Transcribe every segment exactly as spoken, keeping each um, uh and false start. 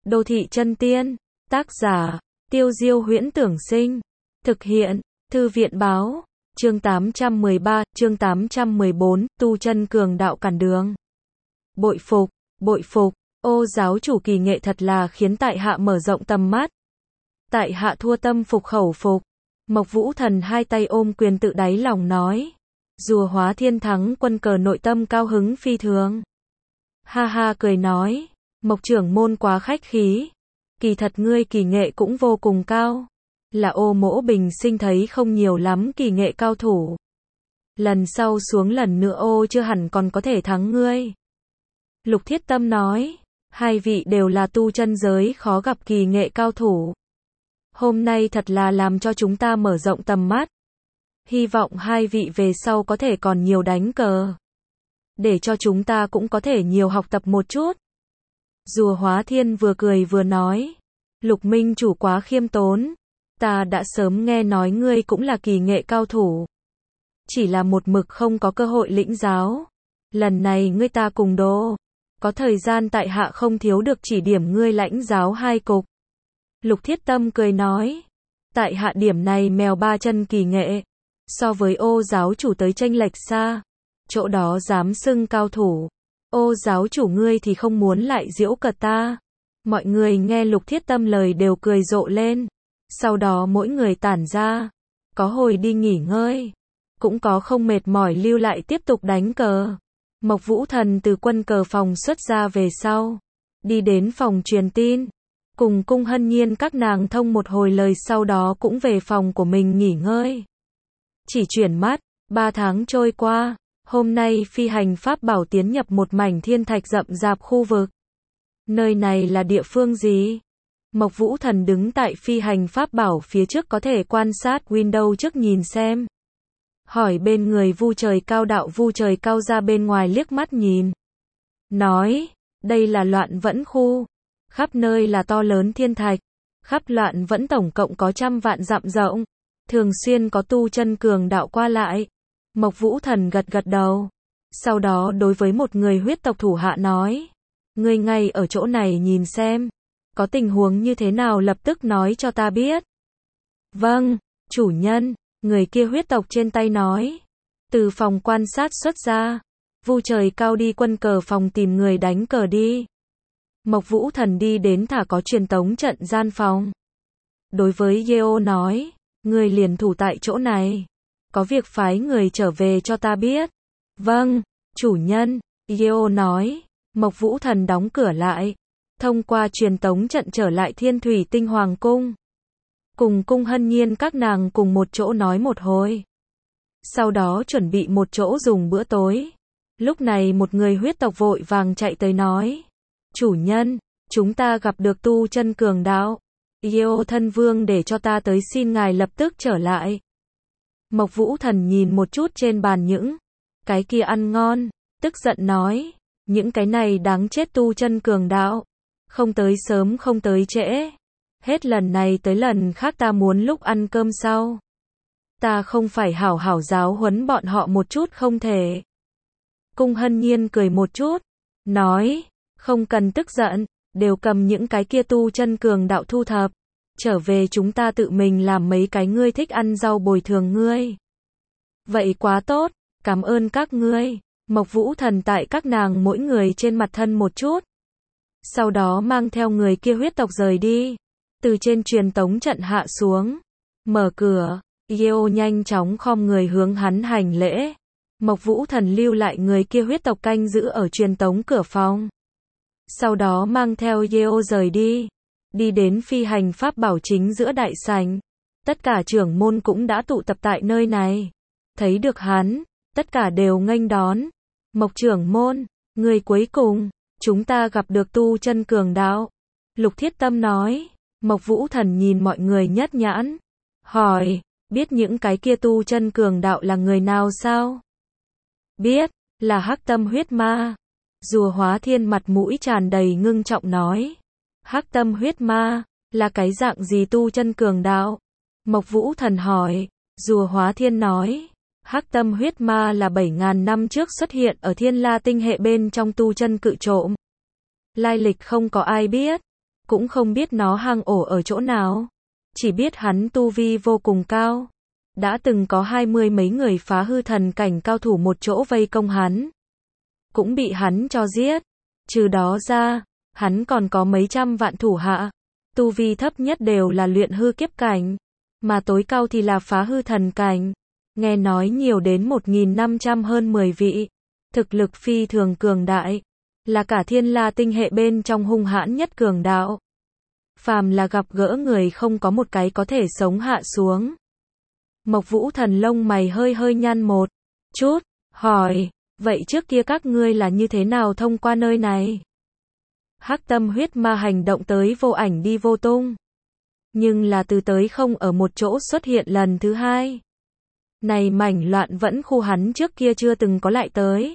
Đô thị chân tiên. Tác giả, Tiêu Diêu Huyễn Tưởng Sinh. Thực hiện, Thư viện Báo. Chương tám trăm mười ba, chương tám trăm mười bốn, tu chân cường đạo cản đường. Bội phục, bội phục, ô giáo chủ kỳ nghệ thật là khiến tại hạ mở rộng tầm mắt. Tại hạ thua tâm phục khẩu phục. Mộc Vũ Thần hai tay ôm quyền tự đáy lòng nói. Rùa Hóa Thiên thắng quân cờ nội tâm cao hứng phi thường. Ha ha cười nói, Mộc trưởng môn quá khách khí. Kỳ thật ngươi kỳ nghệ cũng vô cùng cao. Là ô mỗ bình sinh thấy không nhiều lắm kỳ nghệ cao thủ. Lần sau xuống lần nữa ô chưa hẳn còn có thể thắng ngươi. Lục Thiết Tâm nói, hai vị đều là tu chân giới khó gặp kỳ nghệ cao thủ. Hôm nay thật là làm cho chúng ta mở rộng tầm mắt. Hy vọng hai vị về sau có thể còn nhiều đánh cờ. Để cho chúng ta cũng có thể nhiều học tập một chút. Rùa Hóa Thiên vừa cười vừa nói, Lục Minh chủ quá khiêm tốn. Ta đã sớm nghe nói ngươi cũng là kỳ nghệ cao thủ. Chỉ là một mực không có cơ hội lĩnh giáo. Lần này ngươi ta cùng đô. Có thời gian tại hạ không thiếu được chỉ điểm ngươi lãnh giáo hai cục. Lục Thiết Tâm cười nói, tại hạ điểm này mèo ba chân kỳ nghệ. So với ô giáo chủ tới chênh lệch xa. Chỗ đó dám xưng cao thủ. Ô giáo chủ ngươi thì không muốn lại giễu cợt ta. Mọi người nghe Lục Thiết Tâm lời đều cười rộ lên. Sau đó mỗi người tản ra. Có hồi đi nghỉ ngơi. Cũng có không mệt mỏi lưu lại tiếp tục đánh cờ. Mộc Vũ Thần từ quân cờ phòng xuất ra về sau. Đi đến phòng truyền tin. Cùng Cung Hân Nhiên các nàng thông một hồi lời sau đó cũng về phòng của mình nghỉ ngơi. Chỉ chuyển mắt, ba tháng trôi qua. Hôm nay phi hành pháp bảo tiến nhập một mảnh thiên thạch rậm rạp khu vực. Nơi này là địa phương gì? Mộc Vũ Thần đứng tại phi hành pháp bảo phía trước có thể quan sát window trước nhìn xem. Hỏi bên người Vu Trời Cao đạo Vu Trời Cao ra bên ngoài liếc mắt nhìn. Nói, đây là Loạn Vẫn khu. Khắp nơi là to lớn thiên thạch. Khắp Loạn Vẫn tổng cộng có trăm vạn dặm rộng. Thường xuyên có tu chân cường đạo qua lại. Mộc Vũ Thần gật gật đầu. Sau đó đối với một người huyết tộc thủ hạ nói. Ngươi ngay ở chỗ này nhìn xem. Có tình huống như thế nào lập tức nói cho ta biết. Vâng, chủ nhân, người kia huyết tộc trên tay nói. Từ phòng quan sát xuất ra. Vu Trời Cao đi quân cờ phòng tìm người đánh cờ đi. Mộc Vũ Thần đi đến thả có truyền tống trận gian phòng. Đối với Yeo nói. Người liền thủ tại chỗ này. Có việc phái người trở về cho ta biết. Vâng, chủ nhân, Yeo nói. Mộc Vũ Thần đóng cửa lại. Thông qua truyền tống trận trở lại Thiên Thủy Tinh Hoàng Cung. Cùng Cung Hân Nhiên các nàng cùng một chỗ nói một hồi. Sau đó chuẩn bị một chỗ dùng bữa tối. Lúc này một người huyết tộc vội vàng chạy tới nói. Chủ nhân, chúng ta gặp được tu chân cường đạo. Yeo thân vương để cho ta tới xin ngài lập tức trở lại. Mộc Vũ Thần nhìn một chút trên bàn những cái kia ăn ngon, tức giận nói. Những cái này đáng chết tu chân cường đạo. Không tới sớm không tới trễ. Hết lần này tới lần khác ta muốn lúc ăn cơm sau. Ta không phải hảo hảo giáo huấn bọn họ một chút không thể. Cung Hân Nhiên cười một chút. Nói, không cần tức giận. Đều cầm những cái kia tu chân cường đạo thu thập. Trở về chúng ta tự mình làm mấy cái ngươi thích ăn rau bồi thường ngươi. Vậy quá tốt, cảm ơn các ngươi. Mộc Vũ Thần tại các nàng mỗi người trên mặt thân một chút. Sau đó mang theo người kia huyết tộc rời đi. Từ trên truyền tống trận hạ xuống. Mở cửa. Yeo nhanh chóng khom người hướng hắn hành lễ. Mộc Vũ Thần lưu lại người kia huyết tộc canh giữ ở truyền tống cửa phòng. Sau đó mang theo Yeo rời đi. Đi đến phi hành pháp bảo chính giữa đại sảnh. Tất cả trưởng môn cũng đã tụ tập tại nơi này. Thấy được hắn, tất cả đều nghênh đón. Mộc trưởng môn, người cuối cùng, chúng ta gặp được tu chân cường đạo. Lục Thiết Tâm nói. Mộc Vũ Thần nhìn mọi người nhất nhãn. Hỏi, biết những cái kia tu chân cường đạo là người nào sao? Biết, là Hắc Tâm huyết ma. Rùa Hóa Thiên mặt mũi tràn đầy ngưng trọng nói. Hắc Tâm huyết ma, là cái dạng gì tu chân cường đạo? Mộc Vũ Thần hỏi. Rùa Hóa Thiên nói. Hắc Tâm huyết ma là bảy ngàn năm trước xuất hiện ở Thiên La tinh hệ bên trong tu chân cự trộm. Lai lịch không có ai biết. cũng không biết nó hang ổ ở chỗ nào. Chỉ biết hắn tu vi vô cùng cao. Đã từng có hai mươi mấy người phá hư thần cảnh cao thủ một chỗ vây công hắn. Cũng bị hắn cho giết. Trừ đó ra, hắn còn có mấy trăm vạn thủ hạ. Tu vi thấp nhất đều là luyện hư kiếp cảnh. Mà tối cao thì là phá hư thần cảnh. Nghe nói nhiều đến một nghìn năm trăm hơn mười vị. Thực lực phi thường cường đại. Là cả thiên la tinh hệ bên trong hung hãn nhất cường đạo. Phàm là gặp gỡ người không có một cái có thể sống hạ xuống. Mộc Vũ Thần lông mày hơi hơi nhăn một chút, hỏi, vậy trước kia các ngươi là như thế nào thông qua nơi này? Hắc tâm huyết ma hành động tới vô ảnh đi vô tung. Nhưng là từ tới không ở một chỗ xuất hiện lần thứ hai. Này mảnh loạn vẫn khu hắn trước kia chưa từng có lại tới.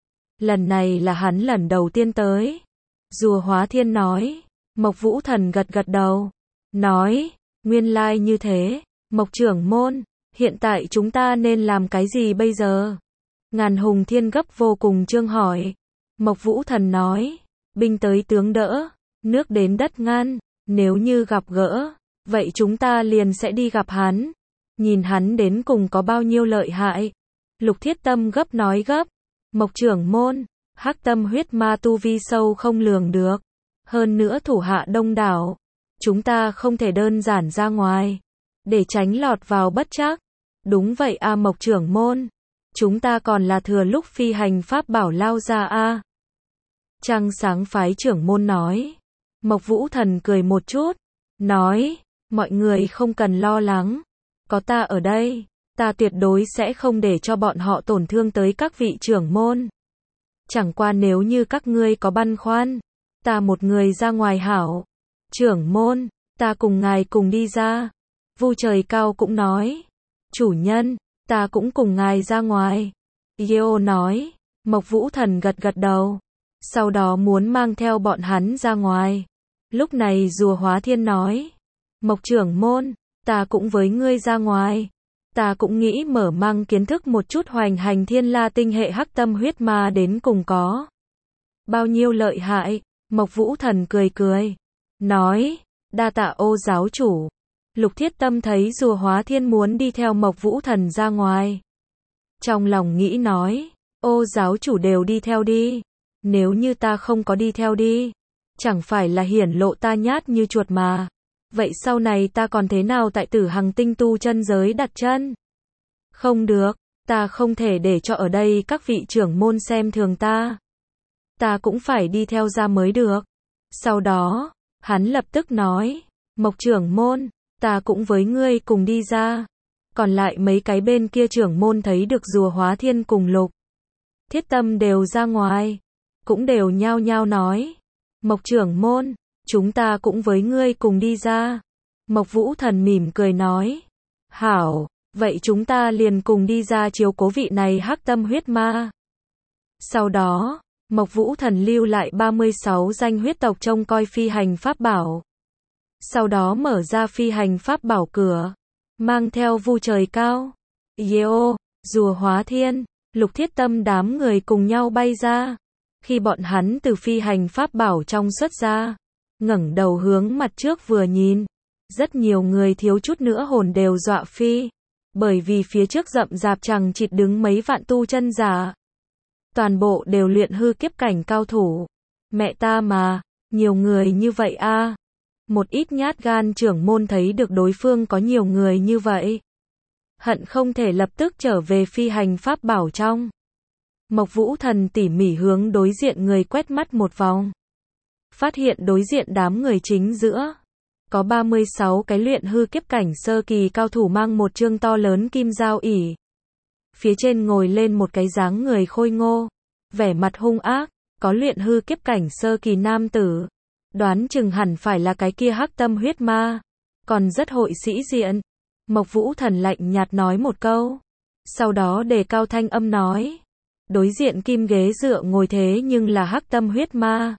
Lần này là hắn lần đầu tiên tới. Rùa Hóa Thiên nói. Mộc Vũ Thần gật gật đầu. Nói, nguyên lai like như thế. Mộc trưởng môn, hiện tại chúng ta nên làm cái gì bây giờ? Ngàn Hùng Thiên gấp vô cùng trương hỏi. Mộc Vũ Thần nói, binh tới tướng đỡ, nước đến đất ngăn, nếu như gặp gỡ, vậy chúng ta liền sẽ đi gặp hắn. Nhìn hắn đến cùng có bao nhiêu lợi hại. Lục Thiết Tâm gấp nói gấp. Mộc trưởng môn, hắc tâm huyết ma tu vi sâu không lường được. Hơn nữa thủ hạ đông đảo. Chúng ta không thể đơn giản ra ngoài. Để tránh lọt vào bất trắc. Đúng vậy a Mộc trưởng môn. Chúng ta còn là thừa lúc phi hành pháp bảo lao ra a. Trăng sáng phái trưởng môn nói. Mộc Vũ Thần cười một chút. Nói, mọi người không cần lo lắng. Có ta ở đây, ta tuyệt đối sẽ không để cho bọn họ tổn thương tới các vị trưởng môn. Chẳng qua nếu như các ngươi có băn khoăn, ta một người ra ngoài hảo. Trưởng môn, ta cùng ngài cùng đi ra. Vu Trời Cao cũng nói. Chủ nhân, ta cũng cùng ngài ra ngoài. Yeo nói. Mộc Vũ Thần gật gật đầu. Sau đó muốn mang theo bọn hắn ra ngoài. Lúc này Rùa Hóa Thiên nói. Mộc trưởng môn, ta cũng với ngươi ra ngoài. Ta cũng nghĩ mở mang kiến thức một chút hoành hành thiên la tinh hệ hắc tâm huyết ma đến cùng có bao nhiêu lợi hại. Mộc Vũ Thần cười cười. Nói, đa tạ Ô giáo chủ. Lục Thiết Tâm thấy Rùa Hóa Thiên muốn đi theo Mộc Vũ Thần ra ngoài. Trong lòng nghĩ nói, Ô giáo chủ đều đi theo đi. Nếu như ta không có đi theo đi, chẳng phải là hiển lộ ta nhát như chuột mà. Vậy sau này ta còn thế nào tại Tử Hằng tinh tu chân giới đặt chân? Không được, ta không thể để cho ở đây các vị trưởng môn xem thường ta. Ta cũng phải đi theo ra mới được. Sau đó, hắn lập tức nói, Mộc trưởng môn, ta cũng với ngươi cùng đi ra. Còn lại mấy cái bên kia trưởng môn thấy được Rùa Hóa Thiên cùng Lục Thiết Tâm đều ra ngoài. Cũng đều nhao nhao nói, Mộc trưởng môn, chúng ta cũng với ngươi cùng đi ra. Mộc Vũ Thần mỉm cười nói, hảo, vậy chúng ta liền cùng đi ra chiếu cố vị này hắc tâm huyết ma. Sau đó, Mộc Vũ Thần lưu lại ba mươi sáu danh huyết tộc trông coi phi hành pháp bảo. Sau đó mở ra phi hành pháp bảo cửa, mang theo Vu Trời Cao, Yeo, Rùa Hóa Thiên, Lục Thiết Tâm đám người cùng nhau bay ra. Khi bọn hắn từ phi hành pháp bảo trong xuất ra, ngẩng đầu hướng mặt trước vừa nhìn, rất nhiều người thiếu chút nữa hồn đều dọa phi, bởi vì phía trước rậm rạp chằng chịt đứng mấy vạn tu chân giả. Toàn bộ đều luyện hư kiếp cảnh cao thủ. Mẹ ta mà, nhiều người như vậy a. Một ít nhát gan trưởng môn thấy được đối phương có nhiều người như vậy, hận không thể lập tức trở về phi hành pháp bảo trong. Mộc Vũ Thần tỉ mỉ hướng đối diện người quét mắt một vòng. Phát hiện đối diện đám người chính giữa. Có ba mươi sáu cái luyện hư kiếp cảnh sơ kỳ cao thủ mang một trương to lớn kim dao ỷ. Phía trên ngồi lên một cái dáng người khôi ngô. Vẻ mặt hung ác. Có luyện hư kiếp cảnh sơ kỳ nam tử. Đoán chừng hẳn phải là cái kia hắc tâm huyết ma. Còn rất hội sĩ diện. Mộc Vũ Thần lạnh nhạt nói một câu. Sau đó đề cao thanh âm nói. Đối diện kim ghế dựa ngồi thế nhưng là hắc tâm huyết ma.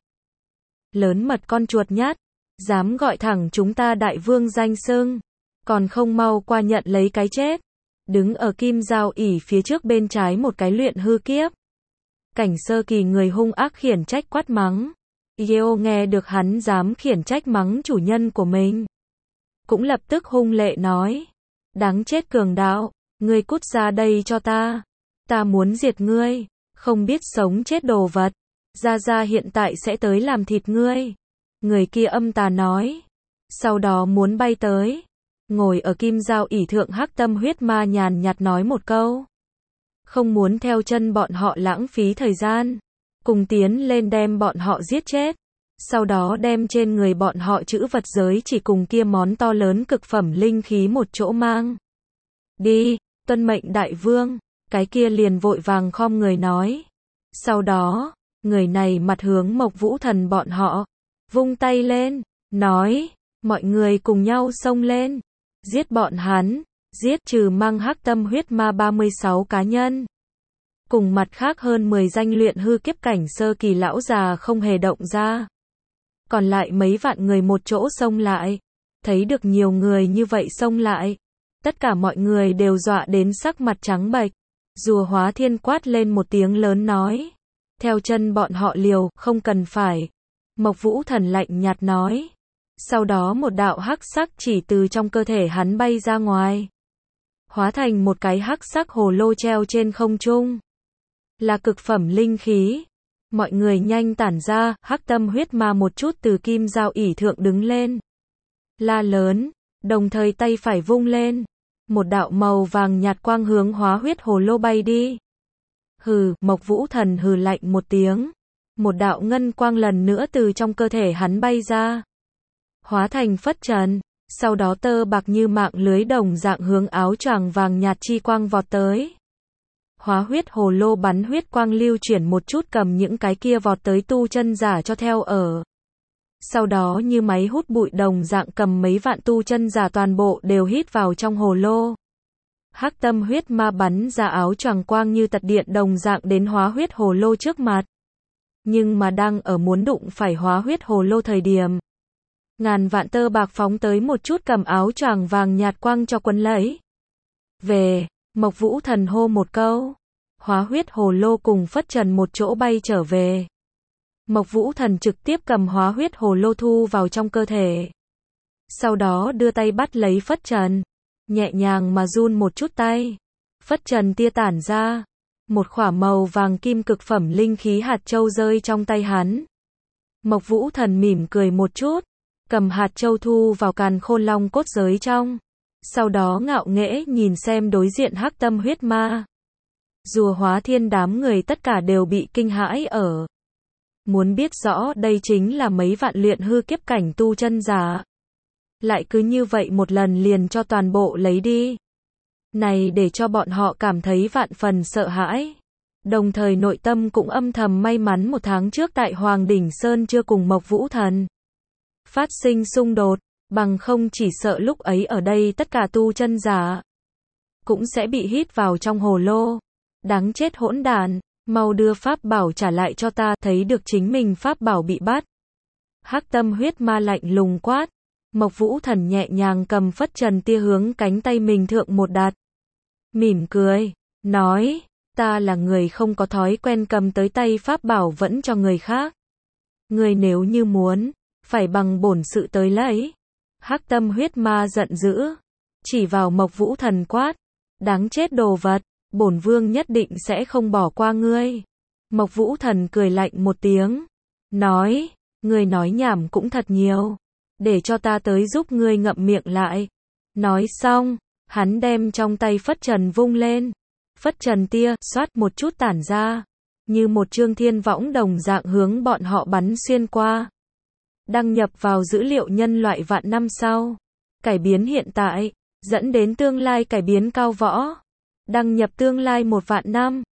Lớn mật con chuột nhát, dám gọi thẳng chúng ta đại vương danh xưng, còn không mau qua nhận lấy cái chết. Đứng ở kim giao ỷ phía trước bên trái một cái luyện hư kiếp cảnh sơ kỳ người hung ác khiển trách quát mắng. Yeo nghe được hắn dám khiển trách mắng chủ nhân của mình, cũng lập tức hung lệ nói, đáng chết cường đạo, ngươi cút ra đây cho ta, ta muốn diệt ngươi, không biết sống chết đồ vật, Gia Gia hiện tại sẽ tới làm thịt ngươi. Người kia âm tà nói, sau đó muốn bay tới, ngồi ở kim giao ỷ thượng hắc tâm huyết ma nhàn nhạt nói một câu, không muốn theo chân bọn họ lãng phí thời gian, cùng tiến lên đem bọn họ giết chết, sau đó đem trên người bọn họ chữ vật giới chỉ cùng kia món to lớn cực phẩm linh khí một chỗ mang đi, tuân mệnh đại vương. Cái kia liền vội vàng khom người nói, sau đó người này mặt hướng Mộc Vũ Thần bọn họ, vung tay lên, nói, mọi người cùng nhau xông lên, giết bọn hắn, giết trừ mang hắc tâm huyết ma ba mươi sáu cá nhân, cùng mặt khác hơn mười danh luyện hư kiếp cảnh sơ kỳ lão già không hề động ra, còn lại mấy vạn người một chỗ xông lại, thấy được nhiều người như vậy xông lại, tất cả mọi người đều dọa đến sắc mặt trắng bệch. Rùa Hóa Thiên quát lên một tiếng lớn nói, theo chân bọn họ liều, không cần phải. Mộc Vũ Thần lạnh nhạt nói, sau đó một đạo hắc sắc chỉ từ trong cơ thể hắn bay ra ngoài, hóa thành một cái hắc sắc hồ lô treo trên không trung, là cực phẩm linh khí. Mọi người nhanh tản ra, hắc tâm huyết ma một chút từ kim giao ỷ thượng đứng lên, la lớn, đồng thời tay phải vung lên, một đạo màu vàng nhạt quang hướng hóa huyết hồ lô bay đi. Hừ, Mộc Vũ Thần hừ lạnh một tiếng, một đạo ngân quang lần nữa từ trong cơ thể hắn bay ra, hóa thành phất trần, sau đó tơ bạc như mạng lưới đồng dạng hướng áo choàng vàng nhạt chi quang vọt tới. Hóa huyết hồ lô bắn huyết quang lưu chuyển một chút cầm những cái kia vọt tới tu chân giả cho theo ở. Sau đó như máy hút bụi đồng dạng cầm mấy vạn tu chân giả toàn bộ đều hít vào trong hồ lô. Hắc tâm huyết ma bắn ra áo choàng quang như tật điện đồng dạng đến hóa huyết hồ lô trước mặt. Nhưng mà đang ở muốn đụng phải hóa huyết hồ lô thời điểm, ngàn vạn tơ bạc phóng tới một chút cầm áo choàng vàng nhạt quang cho quấn lấy. Về, Mộc Vũ Thần hô một câu, hóa huyết hồ lô cùng phất trần một chỗ bay trở về. Mộc Vũ Thần trực tiếp cầm hóa huyết hồ lô thu vào trong cơ thể. Sau đó đưa tay bắt lấy phất trần, nhẹ nhàng mà run một chút tay. Phất trần tia tản ra, một khỏa màu vàng kim cực phẩm linh khí hạt châu rơi trong tay hắn. Mộc Vũ Thần mỉm cười một chút, cầm hạt châu thu vào càn khôn long cốt giới trong. Sau đó ngạo nghễ nhìn xem đối diện hắc tâm huyết ma. Rùa Hóa Thiên đám người tất cả đều bị kinh hãi ở. Muốn biết rõ đây chính là mấy vạn luyện hư kiếp cảnh tu chân giả. Lại cứ như vậy một lần liền cho toàn bộ lấy đi. Này để cho bọn họ cảm thấy vạn phần sợ hãi. Đồng thời nội tâm cũng âm thầm may mắn một tháng trước tại Hoàng Đỉnh Sơn chưa cùng Mộc Vũ Thần phát sinh xung đột, bằng không chỉ sợ lúc ấy ở đây tất cả tu chân giả cũng sẽ bị hít vào trong hồ lô. Đáng chết hỗn đản, mau đưa pháp bảo trả lại cho ta, thấy được chính mình pháp bảo bị bắt. Hắc tâm huyết ma lạnh lùng quát. Mộc Vũ Thần nhẹ nhàng cầm phất trần tia hướng cánh tay mình thượng một đặt. Mỉm cười, nói, ta là người không có thói quen cầm tới tay pháp bảo vẫn cho người khác. Người nếu như muốn, phải bằng bổn sự tới lấy. Hắc tâm huyết ma giận dữ, chỉ vào Mộc Vũ Thần quát, đáng chết đồ vật, bổn vương nhất định sẽ không bỏ qua ngươi. Mộc Vũ Thần cười lạnh một tiếng, nói, ngươi nói nhảm cũng thật nhiều, để cho ta tới giúp ngươi ngậm miệng lại. Nói xong, hắn đem trong tay phất trần vung lên, phất trần tia, xoát một chút tản ra, như một chương thiên võng đồng dạng hướng bọn họ bắn xuyên qua. Đăng nhập vào dữ liệu nhân loại vạn năm sau, cải biến hiện tại, dẫn đến tương lai cải biến cao võ. Đăng nhập tương lai một vạn năm.